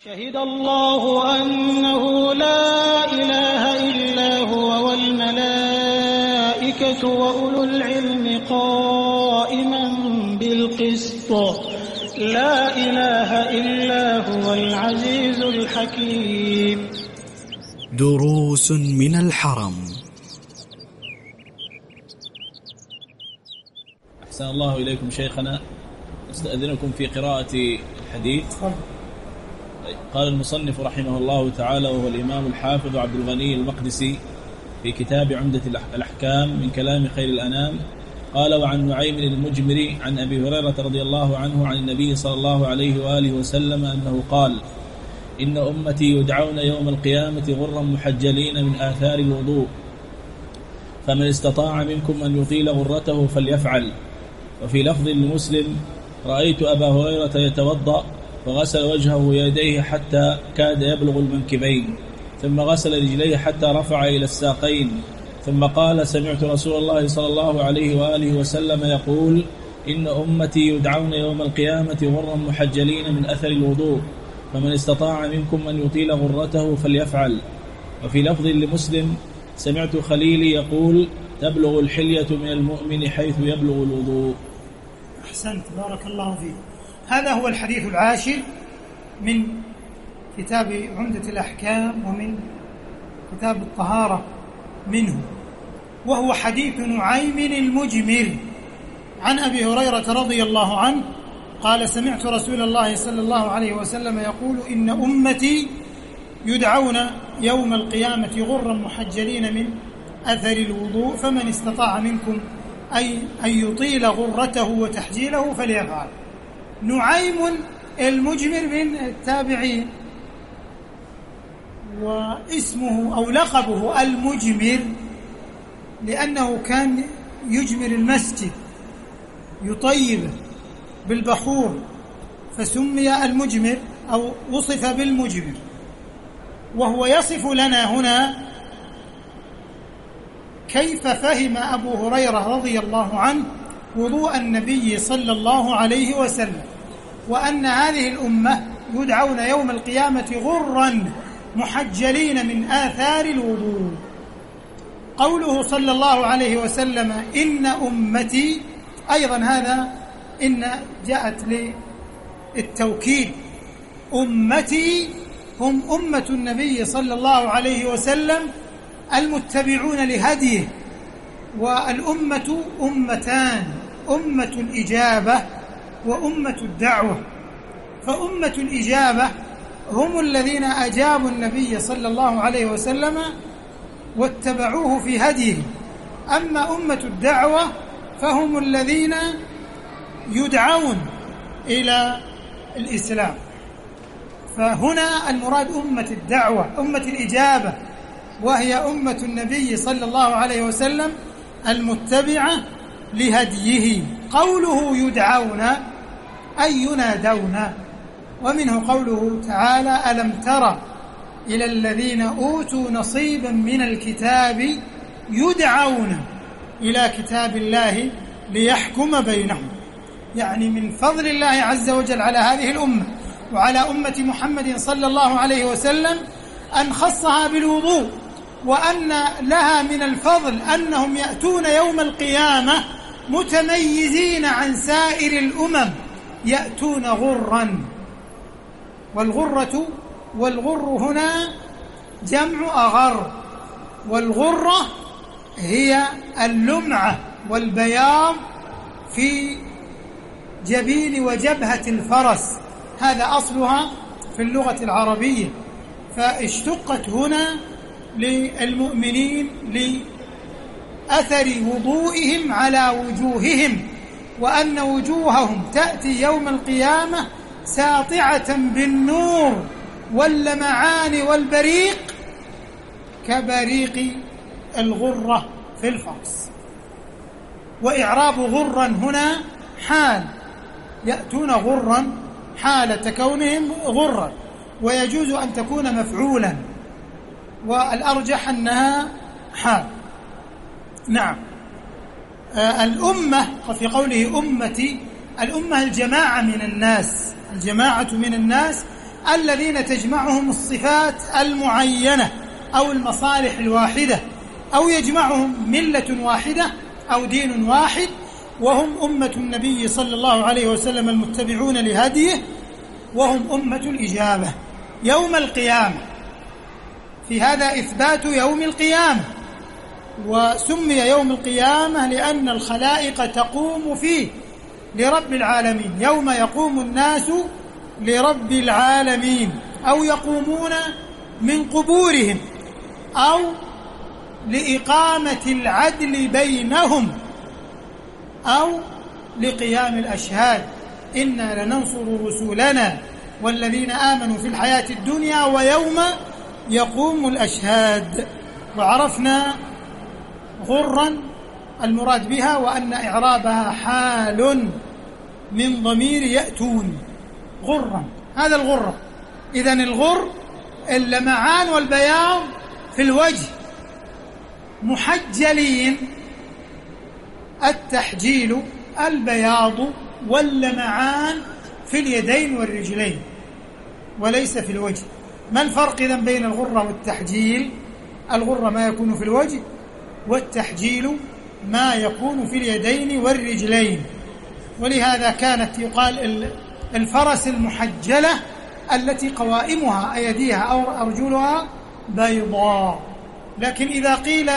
شهد الله أنه لا إله إلا هو والملائكة وأولو العلم قائما بالقسط لا إله إلا هو العزيز الحكيم. دروس من الحرم. أحسن الله إليكم شيخنا، أستأذنكم في قراءة الحديث. قال المصنف رحمه الله تعالى وهو الإمام الحافظ عبد الغني المقدسي في كتاب عمدة الأحكام من كلام خير الأنام، قال: وعن نعيم المجمري عن أبي هريرة رضي الله عنه عن النبي صلى الله عليه وآله وسلم أنه قال: إن أمتي يدعون يوم القيامة غرا محجلين من آثار الوضوء، فمن استطاع منكم أن يطيل غرته فليفعل. وفي لفظ لمسلم: رأيت أبا هريرة يتوضأ فغسل وجهه ويديه حتى كاد يبلغ المنكبين، ثم غسل رجليه حتى رفع إلى الساقين، ثم قال: سمعت رسول الله صلى الله عليه وآله وسلم يقول: إن أمتي يدعون يوم القيامة غرا محجلين من أثر الوضوء، فمن استطاع منكم أن يطيل غرته فليفعل. وفي لفظ لمسلم: سمعت خليلي يقول: تبلغ الحلية من المؤمن حيث يبلغ الوضوء. أحسنت، بارك الله فيك. هذا هو الحديث العاشر من كتاب عمدة الأحكام ومن كتاب الطهارة منه، وهو حديث نعيم المجمر عن أبي هريرة رضي الله عنه قال: سمعت رسول الله صلى الله عليه وسلم يقول: إن أمتي يدعون يوم القيامة غرا محجلين من أثر الوضوء، فمن استطاع منكم أن يطيل غرته وتحجيله فليفعل. نعيم المجمر من التابعين، واسمه أو لقبه المجمر لأنه كان يجمر المسجد يطيبه بالبخور، فسمي المجمر أو وصف بالمجمر. وهو يصف لنا هنا كيف فهم أبو هريرة رضي الله عنه وضوء النبي صلى الله عليه وسلم، وأن هذه الأمة يدعون يوم القيامة غرا محجلين من آثار الوضوء. قوله صلى الله عليه وسلم إن أمتي، أيضا هذا إن جاءت للتوكيد. أمتي هم أمة النبي صلى الله عليه وسلم المتبعون لهديه. والأمة أمتان: أمة الإجابة وأمة الدعوة. فأمة الإجابة هم الذين أجابوا النبي صلى الله عليه وسلم واتبعوه في هديه. أما أمة الدعوة فهم الذين يدعون إلى الإسلام. فهنا المراد أمة الدعوة، أمة الإجابة، وهي أمة النبي صلى الله عليه وسلم المتبعة لهديه. قوله يدعون أي ينادون، ومنه قوله تعالى: ألم تر إلى الذين أوتوا نصيبا من الكتاب يدعون إلى كتاب الله ليحكم بينهم. يعني من فضل الله عز وجل على هذه الأمة وعلى أمة محمد صلى الله عليه وسلم أن خصها بالوضوء، وأن لها من الفضل أنهم يأتون يوم القيامة متميزين عن سائر الأمم، يأتون غرا. والغر هنا جمع أغر، والغرة هي اللمعة والبياض في جبين وجبهة الفرس، هذا أصلها في اللغة العربية، فاشتقت هنا للمؤمنين لأثر وضوئهم على وجوههم، وأن وجوههم تأتي يوم القيامة ساطعة بالنور واللمعان والبريق كبريق الغرة في الفرس. وإعراب غرا هنا حال، يأتون غرا حالة كونهم غرا، ويجوز أن تكون مفعولا، والأرجح أنها حال. نعم. الأمة في قوله أمتي، الأمة الجماعة من الناس، الجماعة من الناس الذين تجمعهم الصفات المعينة أو المصالح الواحدة، أو يجمعهم ملة واحدة أو دين واحد، وهم أمة النبي صلى الله عليه وسلم المتبعون لهديه، وهم أمة الإجابة يوم القيامة. في هذا إثبات يوم القيامة، وسمي يوم القيامة لأن الخلائق تقوم فيه لرب العالمين، يوم يقوم الناس لرب العالمين، أو يقومون من قبورهم، أو لإقامة العدل بينهم، أو لقيام الأشهاد. إنا لننصر رسلنا والذين آمنوا في الحياة الدنيا ويوم يقوم الأشهاد. وعرفنا غرا المراد بها، وأن إعرابها حال من ضمير يأتون، غرا، هذا الغرة. إذن الغر اللمعان والبياض في الوجه، محجلين، التحجيل البياض واللمعان في اليدين والرجلين وليس في الوجه. ما الفرق إذن بين الغرة والتحجيل؟ الغرة ما يكون في الوجه، والتحجيل ما يكون في اليدين والرجلين. ولهذا كانت يقال الفرس المحجلة التي قوائمها أيديها أو أرجلها بيضاء. لكن إذا قيل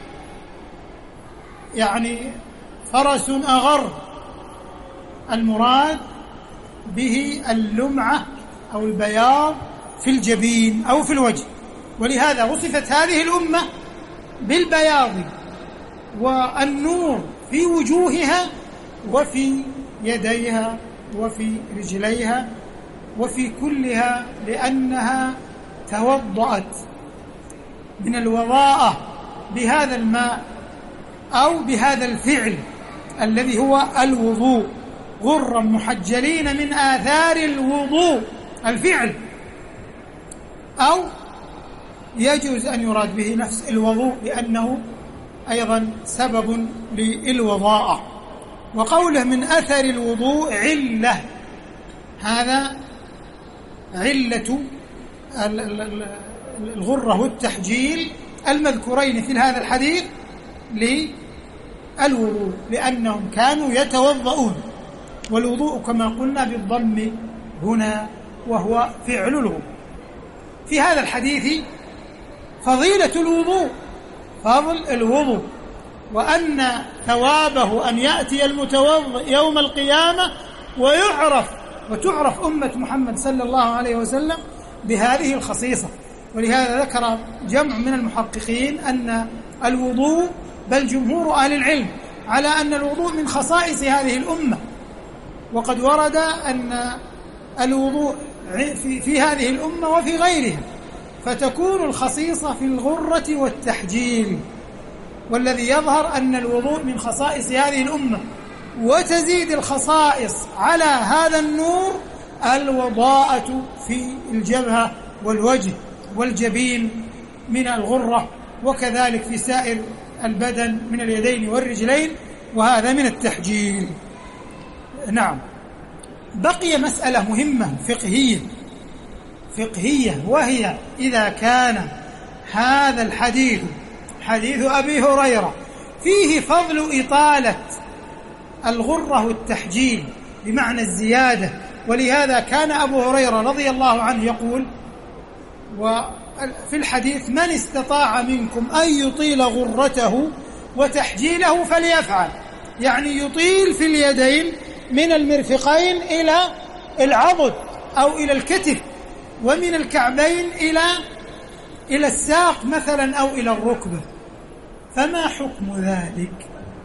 يعني فرس أغر، المراد به اللمعة أو البياض في الجبين أو في الوجه. ولهذا وصفت هذه الأمة بالبياض والنور في وجوهها وفي يديها وفي رجليها وفي كلها، لأنها توضأت من الوضاءة بهذا الماء أو بهذا الفعل الذي هو الوضوء. غرا محجلين من آثار الوضوء، الفعل، أو يجوز أن يراد به نفس الوضوء لأنه أيضا سبب للوضاءة. وقوله من أثر الوضوء علة، هذا علة الغرة والتحجيل المذكورين في هذا الحديث للوضوء، لأنهم كانوا يتوضؤون، والوضوء كما قلنا بالضم هنا وهو فعل الوضوء. في هذا الحديث فضيلة الوضوء، فضل الوضوء، وأن ثوابه أن يأتي المتوضئ يوم القيامة وتعرف أمة محمد صلى الله عليه وسلم بهذه الخصيصة. ولهذا ذكر جمع من المحققين أن الوضوء، بل جمهور أهل العلم، على أن الوضوء من خصائص هذه الأمة، وقد ورد أن الوضوء في هذه الأمة وفي غيرها، فتكون الخصيصة في الغرة والتحجيل. والذي يظهر أن الوضوء من خصائص هذه الأمة، وتزيد الخصائص على هذا النور الوضاءة في الجبهة والوجه والجبين من الغرة، وكذلك في سائر البدن من اليدين والرجلين، وهذا من التحجيل. نعم. بقي مسألة مهمة فقهية، وهي إذا كان هذا الحديث حديث أبي هريرة فيه فضل إطالة الغرة والتحجيل بمعنى الزيادة، ولهذا كان أبو هريرة رضي الله عنه يقول وفي الحديث: من استطاع منكم أن يطيل غرته وتحجيله فليفعل، يعني يطيل في اليدين من المرفقين إلى العضد أو إلى الكتف، ومن الكعبين إلى الساق مثلا أو إلى الركبة. فما حكم ذلك؟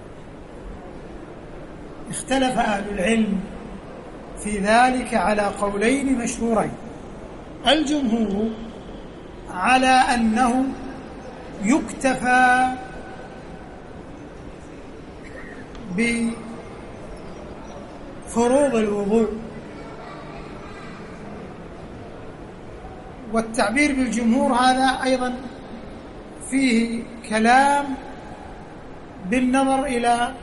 اختلف أهل العلم في ذلك على قولين مشهورين. الجمهور على أنه يكتفى بفروض الوضوء، والتعبير بالجمهور هذا أيضا فيه كلام بالنظر إلى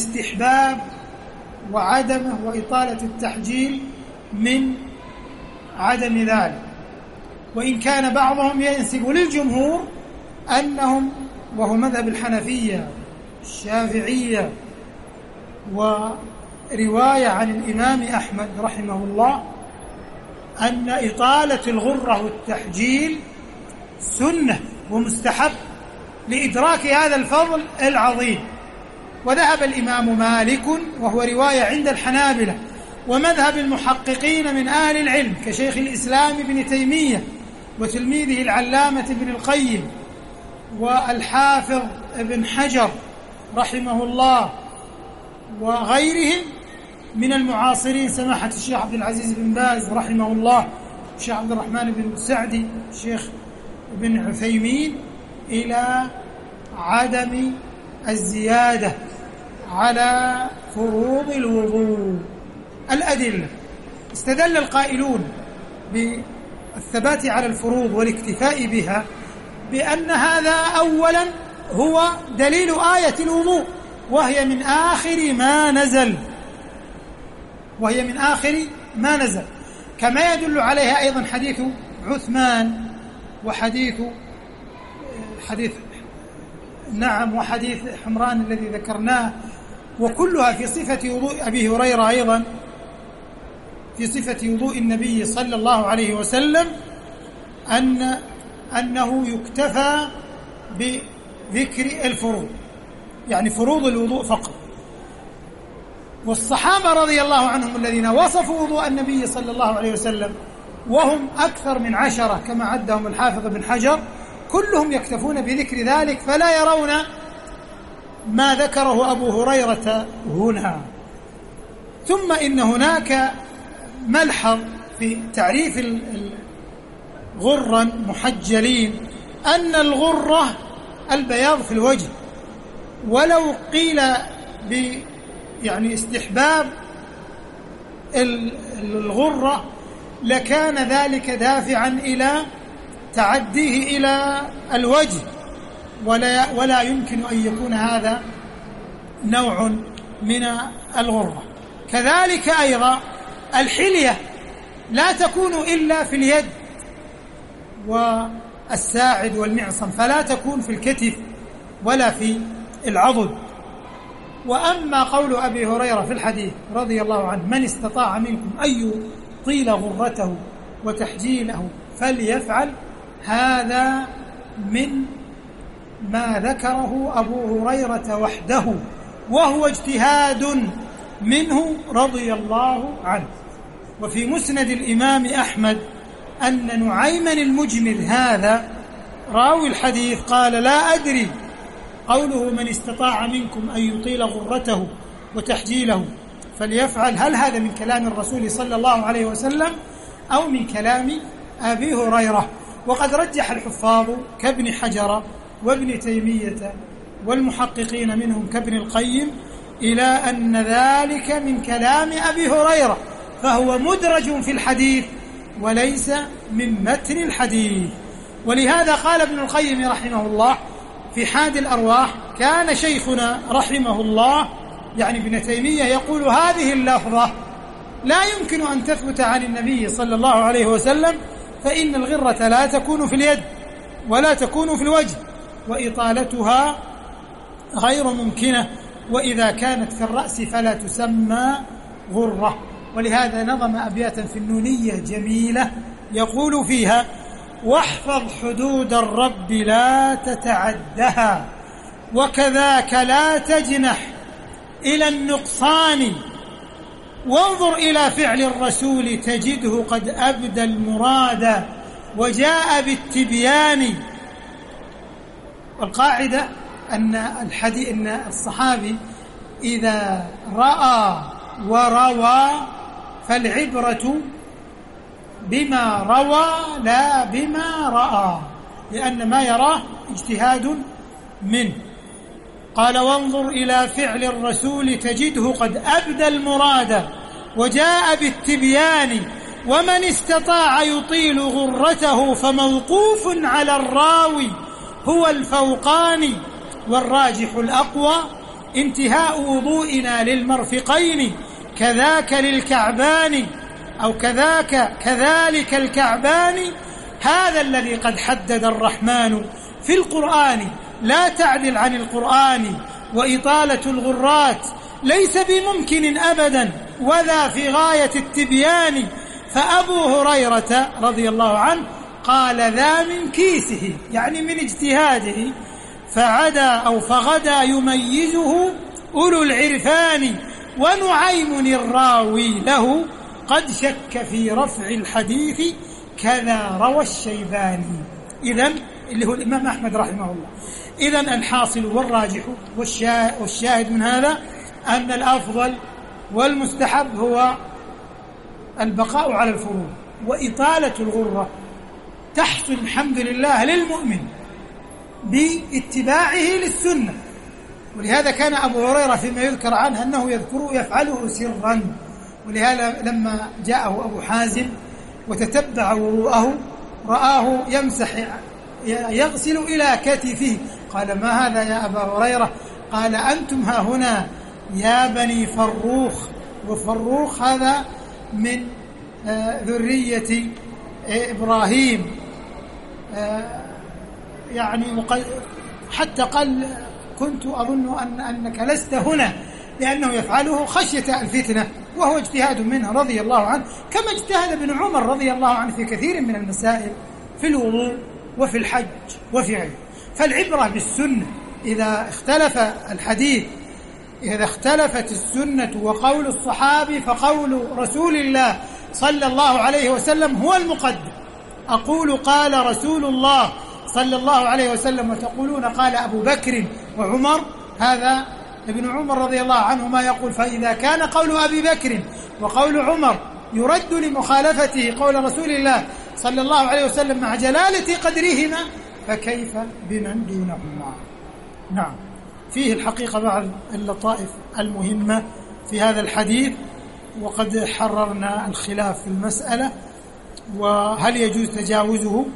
الاستحباب وعدمه وإطالة التحجيل من عدم ذلك. وإن كان بعضهم ينسب للجمهور أنهم، وهو مذهب الحنفية الشافعية ورواية عن الإمام أحمد رحمه الله، أن إطالة الغرة والتحجيل سنة ومستحب لإدراك هذا الفضل العظيم. وذهب الإمام مالك، وهو رواية عند الحنابلة ومذهب المحققين من أهل العلم كشيخ الإسلام ابن تيمية وتلميذه العلامة ابن القيم والحافظ ابن حجر رحمه الله وغيرهم من المعاصرين، سماحة الشيخ عبد العزيز بن باز رحمه الله، الشيخ عبد الرحمن بن سعدي، الشيخ ابن عثيمين، إلى عدم الزيادة على فروض الوضوء. الأدلة: استدل القائلون بالثبات على الفروض والاكتفاء بها بأن هذا أولا هو دليل آية الوضوء، وهي من آخر ما نزل، كما يدل عليها أيضا حديث عثمان وحديث وحديث حمران الذي ذكرناه، وكلها في صفة وضوء أبي هريرة أيضا، في صفة وضوء النبي صلى الله عليه وسلم، أنه يكتفى بذكر الفروض، يعني فروض الوضوء فقط. والصحابة رضي الله عنهم الذين وصفوا وضوء النبي صلى الله عليه وسلم وهم أكثر من 10 كما عدهم الحافظ بن حجر، كلهم يكتفون بذكر ذلك، فلا يرون ما ذكره أبو هريرة هنا. ثم إن هناك ملحظ في تعريف الغرا محجلين، أن الغرة البياض في الوجه، ولو قيل يعني استحباب الغرة لكان ذلك دافعا إلى تعديه إلى الوجه، ولا يمكن أن يكون هذا نوع من الغرة. كذلك أيضا الحلية لا تكون إلا في اليد والساعد والمعصم، فلا تكون في الكتف ولا في العضد. وأما قول أبي هريرة في الحديث رضي الله عنه: من استطاع منكم أن يطيل غرته وتحجيله فليفعل، هذا من ما ذكره أبو هريرة وحده، وهو اجتهاد منه رضي الله عنه. وفي مسند الإمام أحمد أن نعيما المجمل هذا راوي الحديث قال: لا أدري قوله من استطاع منكم أن يطيل غرته وتحجيله فليفعل، هل هذا من كلام الرسول صلى الله عليه وسلم أو من كلام أبي هريرة؟ وقد رجح الحفاظ كابن حجر وابن تيمية والمحققين منهم كابن القيم إلى أن ذلك من كلام أبي هريرة، فهو مدرج في الحديث وليس من متن الحديث. ولهذا قال ابن القيم رحمه الله في حاد الأرواح: كان شيخنا رحمه الله يعني ابن تيمية يقول هذه اللفظة لا يمكن أن تثبت عن النبي صلى الله عليه وسلم، فإن الغرة لا تكون في اليد ولا تكون في الوجه، وإطالتها غير ممكنة، وإذا كانت في الرأس فلا تسمى غرة. ولهذا نظم أبياتا في النونية جميلة يقول فيها: واحفظ حدود الرب لا تتعدها، وكذاك لا تجنح إلى النقصان، وانظر إلى فعل الرسول تجده قد أبدى المراد وجاء بالتبيان. والقاعدة أن الصحابي إذا رأى وروى فالعبرة بما روى لا بما رأى، لأن ما يراه اجتهاد منه. قال: وانظر إلى فعل الرسول تجده قد أبدى المراد وجاء بالتبيان، ومن استطاع يطيل غرته فموقوف على الراوي هو الفوقان، والراجح الأقوى انتهاء وضوئنا للمرفقين كذاك للكعبان، أو كذلك الكعبان هذا الذي قد حدد الرحمن في القرآن لا تعدل عن القرآن وإطالة الغرات ليس بممكن أبدا وذا في غاية التبيان. فأبو هريرة رضي الله عنه قال ذا من كيسه يعني من اجتهاده فغدا يميزه أولو العرفان. ونعيم الراوي له قد شك في رفع الحديث كذا روى الشيباني. إذن اللي هو الإمام أحمد رحمه الله. إذن الحاصل والراجح والشاهد من هذا أن الأفضل والمستحب هو البقاء على الفروض وإطالة الغرة تحصل الحمد لله للمؤمن باتباعه للسنة. ولهذا كان أبو هريرة فيما يذكر عنه أنه يفعله سرا. ولهذا لما جاءه أبو حازم وتتبع وضوءه رآه يمسح يغسل إلى كتفه قال ما هذا يا أبا هريرة؟ قال أنتم ها هنا يا بني فروخ. وفروخ هذا من ذرية إبراهيم يعني حتى قال كنت أظن أنك لست هنا لأنه يفعله خشية الفتنة وهو اجتهاد منه رضي الله عنه كما اجتهد ابن عمر رضي الله عنه في كثير من المسائل في الوضوء وفي الحج وفي غيره. فالعبرة بالسنة إذا اختلف الحديث إذا اختلفت السنة وقول الصحابي فقول رسول الله صلى الله عليه وسلم هو المقدم. أقول قال رسول الله صلى الله عليه وسلم وتقولون قال أبو بكر وعمر. هذا ابن عمر رضي الله عنهما يقول فإذا كان قول أبي بكر وقول عمر يرد لمخالفته قول رسول الله صلى الله عليه وسلم مع جلالة قدرهما فكيف بمن دونهما. نعم فيه الحقيقة بعض اللطائف المهمة في هذا الحديث وقد حررنا الخلاف في المسألة وهل يجوز تجاوزه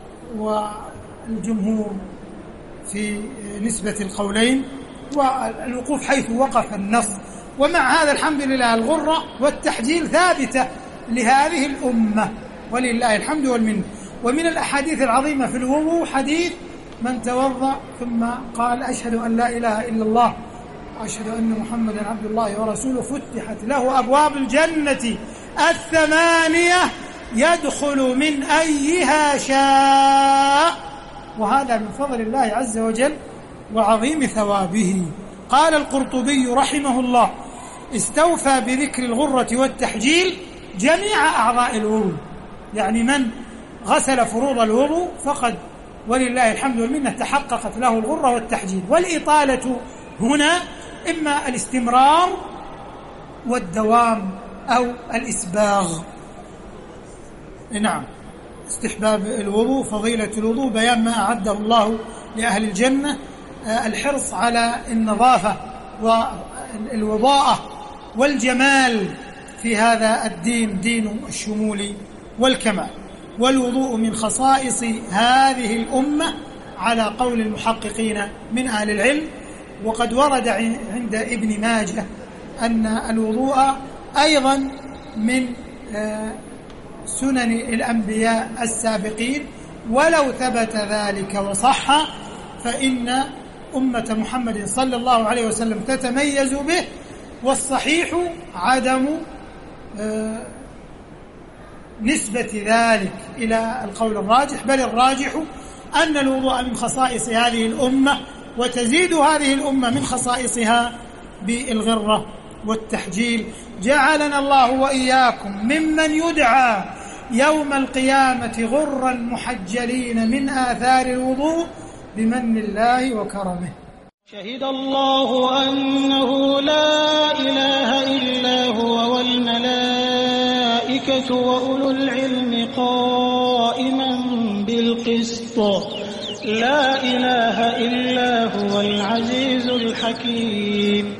والجمهور في نسبة القولين والوقوف حيث وقف النص. ومع هذا الحمد لله الغرة والتحجيل ثابتة لهذه الأمة ولله الحمد والمنة. ومن الأحاديث العظيمة في الوضوء حديث من توضأ ثم قال أشهد أن لا إله إلا الله وأشهد أن محمدا عبد الله ورسوله فتحت له أبواب الجنة 8 يدخل من أيها شاء. وهذا من فضل الله عز وجل وعظيم ثوابه. قال القرطبي رحمه الله استوفى بذكر الغرة والتحجيل جميع أعضاء الوضوء. يعني من غسل فروض الوضوء فقد ولله الحمد والمنة تحققت له الغرة والتحجيل. والإطالة هنا إما الاستمرار والدوام أو الإسباغ. نعم استحباب الوضوء فضيلة الوضوء بيان ما أعده الله لأهل الجنة الحرص على النظافة والوضاءة والجمال في هذا الدين دين الشمول والكمال. والوضوء من خصائص هذه الأمة على قول المحققين من أهل العلم. وقد ورد عند ابن ماجه أن الوضوء أيضا من سنن الأنبياء السابقين ولو ثبت ذلك وصح فإن أمة محمد صلى الله عليه وسلم تتميز به. والصحيح عدم نسبة ذلك إلى القول الراجح بل الراجح أن الوضوء من خصائص هذه الأمة وتزيد هذه الأمة من خصائصها بالغرة والتحجيل. جعلنا الله وإياكم ممن يدعى يوم القيامة غرا محجلين من آثار الوضوء بمن الله وكرمه. شهد الله أنه لا إله إلا هو والملائكة وأولو العلم قائما بالقسط لا إله إلا هو العزيز الحكيم.